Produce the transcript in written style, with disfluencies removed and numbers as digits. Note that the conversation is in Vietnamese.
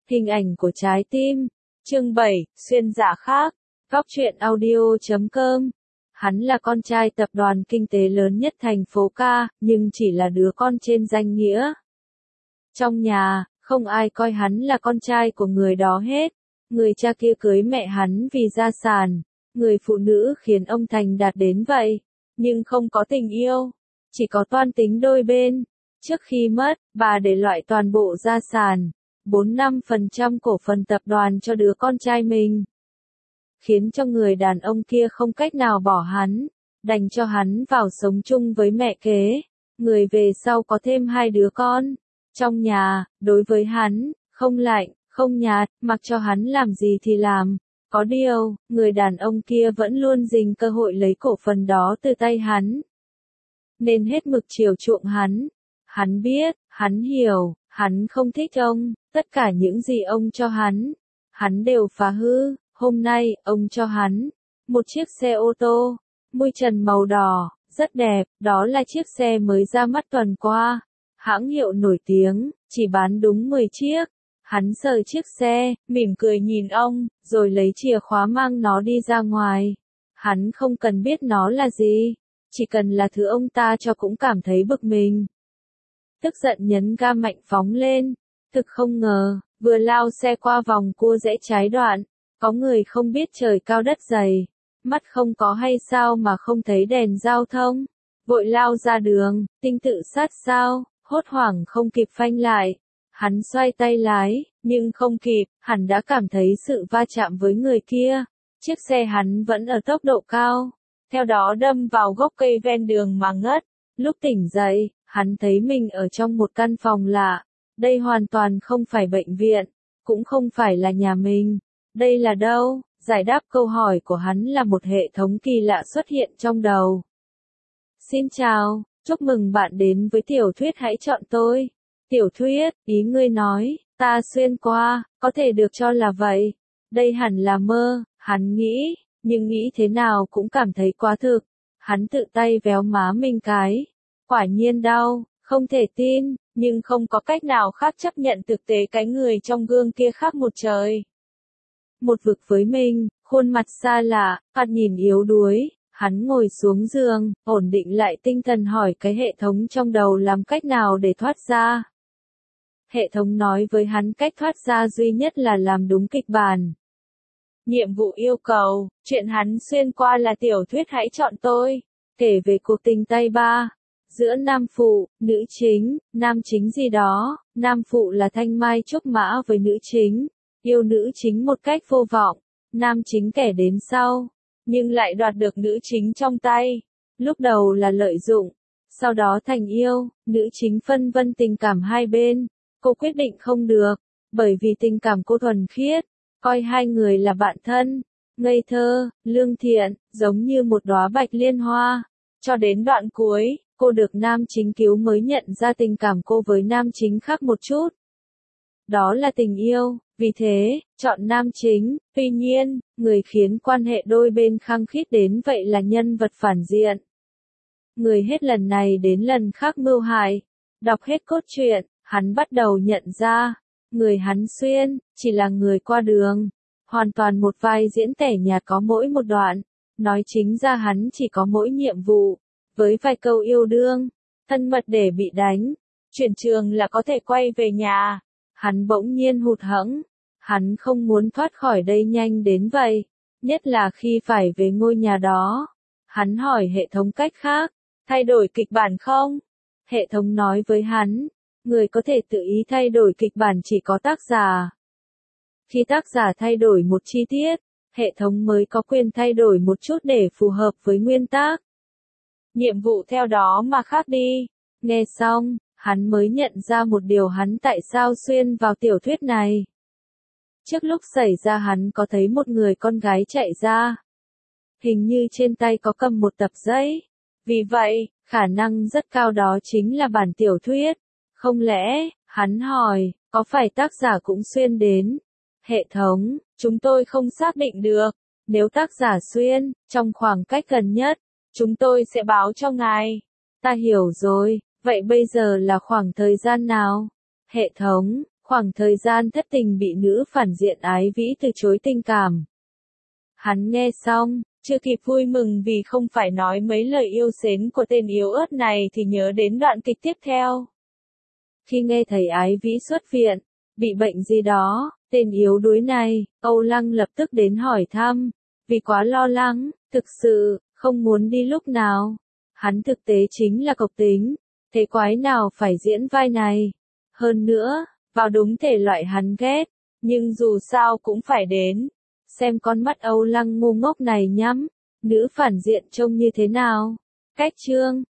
Hình ảnh của trái tim. Chương 7, xuyên giả khác. Góc truyện audio.com. Hắn là con trai tập đoàn kinh tế lớn nhất thành phố Ca, nhưng chỉ là đứa con trên danh nghĩa. Trong nhà, không ai coi hắn là con trai của người đó hết. Người cha kia cưới mẹ hắn vì gia sản. Người phụ nữ khiến ông thành đạt đến vậy. Nhưng không có tình yêu. Chỉ có toan tính đôi bên. Trước khi mất, bà để loại toàn bộ gia sản. 4-5% cổ phần tập đoàn cho đứa con trai mình. Khiến cho người đàn ông kia không cách nào bỏ hắn. Đành cho hắn vào sống chung với mẹ kế. Người về sau có thêm 2 đứa con. Trong nhà, đối với hắn, không lạnh, không nhạt, mặc cho hắn làm gì thì làm. Có điều, người đàn ông kia vẫn luôn dình cơ hội lấy cổ phần đó từ tay hắn. Nên hết mực chiều chuộng hắn. Hắn biết, hắn hiểu, hắn không thích ông, tất cả những gì ông cho hắn đều phá hư. Hôm nay, ông cho hắn một chiếc xe ô tô, mui trần màu đỏ, rất đẹp, đó là chiếc xe mới ra mắt tuần qua. Hãng hiệu nổi tiếng, chỉ bán đúng 10 chiếc. Hắn sờ chiếc xe, mỉm cười nhìn ông, rồi lấy chìa khóa mang nó đi ra ngoài. Hắn không cần biết nó là gì, chỉ cần là thứ ông ta cho cũng cảm thấy bực mình. Tức giận nhấn ga mạnh phóng lên. Thực không ngờ, vừa lao xe qua vòng cua rẽ trái đoạn, có người không biết trời cao đất dày, mắt không có hay sao mà không thấy đèn giao thông, vội lao ra đường, tinh tự sát sao, hốt hoảng không kịp phanh lại. Hắn xoay tay lái, nhưng không kịp, hắn đã cảm thấy sự va chạm với người kia. Chiếc xe hắn vẫn ở tốc độ cao, theo đó đâm vào gốc cây ven đường mà ngất. Lúc tỉnh dậy, hắn thấy mình ở trong một căn phòng lạ. Đây hoàn toàn không phải bệnh viện, cũng không phải là nhà mình. Đây là đâu? Giải đáp câu hỏi của hắn là một hệ thống kỳ lạ xuất hiện trong đầu. Xin chào, chúc mừng bạn đến với tiểu thuyết Hãy chọn tôi. Tiểu thuyết, ý ngươi nói, ta xuyên qua, có thể được cho là vậy. Đây hẳn là mơ, hắn nghĩ, nhưng nghĩ thế nào cũng cảm thấy quá thực. Hắn tự tay véo má mình cái. Quả nhiên đau, không thể tin, nhưng không có cách nào khác chấp nhận thực tế cái người trong gương kia khác một trời. Một vực với mình, khuôn mặt xa lạ, thoạt nhìn yếu đuối. Hắn ngồi xuống giường, ổn định lại tinh thần hỏi cái hệ thống trong đầu làm cách nào để thoát ra. Hệ thống nói với hắn cách thoát ra duy nhất là làm đúng kịch bản. Nhiệm vụ yêu cầu, chuyện hắn xuyên qua là tiểu thuyết Hãy chọn tôi, kể về cuộc tình tay ba. Giữa nam phụ, nữ chính, nam chính gì đó, nam phụ là thanh mai trúc mã với nữ chính, yêu nữ chính một cách vô vọng, nam chính kẻ đến sau, nhưng lại đoạt được nữ chính trong tay. Lúc đầu là lợi dụng, sau đó thành yêu, nữ chính phân vân tình cảm hai bên, cô quyết định không được, bởi vì tình cảm cô thuần khiết, coi hai người là bạn thân, ngây thơ, lương thiện, giống như một đóa bạch liên hoa, cho đến đoạn cuối. Cô được nam chính cứu mới nhận ra tình cảm cô với nam chính khác một chút. Đó là tình yêu, vì thế, chọn nam chính. Tuy nhiên, người khiến quan hệ đôi bên khăng khít đến vậy là nhân vật phản diện. Người hết lần này đến lần khác mưu hại. Đọc hết cốt truyện, hắn bắt đầu nhận ra, người hắn xuyên, chỉ là người qua đường. Hoàn toàn một vai diễn tẻ nhạt có mỗi một đoạn. Nói chính ra hắn chỉ có mỗi nhiệm vụ. Với vài câu yêu đương, thân mật để bị đánh, chuyển trường là có thể quay về nhà. Hắn bỗng nhiên hụt hẫng, hắn không muốn thoát khỏi đây nhanh đến vậy, nhất là khi phải về ngôi nhà đó. Hắn hỏi hệ thống cách khác, thay đổi kịch bản không? Hệ thống nói với hắn, người có thể tự ý thay đổi kịch bản chỉ có tác giả. Khi tác giả thay đổi một chi tiết, hệ thống mới có quyền thay đổi một chút để phù hợp với nguyên tác. Nhiệm vụ theo đó mà khác đi. Nghe xong, hắn mới nhận ra một điều hắn tại sao xuyên vào tiểu thuyết này. Trước lúc xảy ra hắn có thấy một người con gái chạy ra. Hình như trên tay có cầm một tập giấy. Vì vậy, khả năng rất cao đó chính là bản tiểu thuyết. Không lẽ, hắn hỏi, có phải tác giả cũng xuyên đến? Hệ thống, chúng tôi không xác định được. Nếu tác giả xuyên, trong khoảng cách gần nhất, chúng tôi sẽ báo cho ngài. Ta hiểu rồi, vậy bây giờ là khoảng thời gian nào? Hệ thống, Khoảng thời gian thất tình bị nữ phản diện Ái Vĩ từ chối tình cảm. Hắn nghe xong, chưa kịp vui mừng vì không phải nói mấy lời yêu xến của tên yếu ớt này thì nhớ đến đoạn kịch tiếp theo. Khi nghe thấy Ái Vĩ xuất viện, bị bệnh gì đó, tên yếu đuối này, Âu Lăng lập tức đến hỏi thăm, vì quá lo lắng, thực sự, không muốn đi lúc nào. Hắn thực tế chính là cộc tính, thế quái nào phải diễn vai này. Hơn nữa, vào đúng thể loại hắn ghét, nhưng dù sao cũng phải đến. Xem con mắt Âu Lăng ngu ngốc này nhắm, nữ phản diện trông như thế nào. Cách chương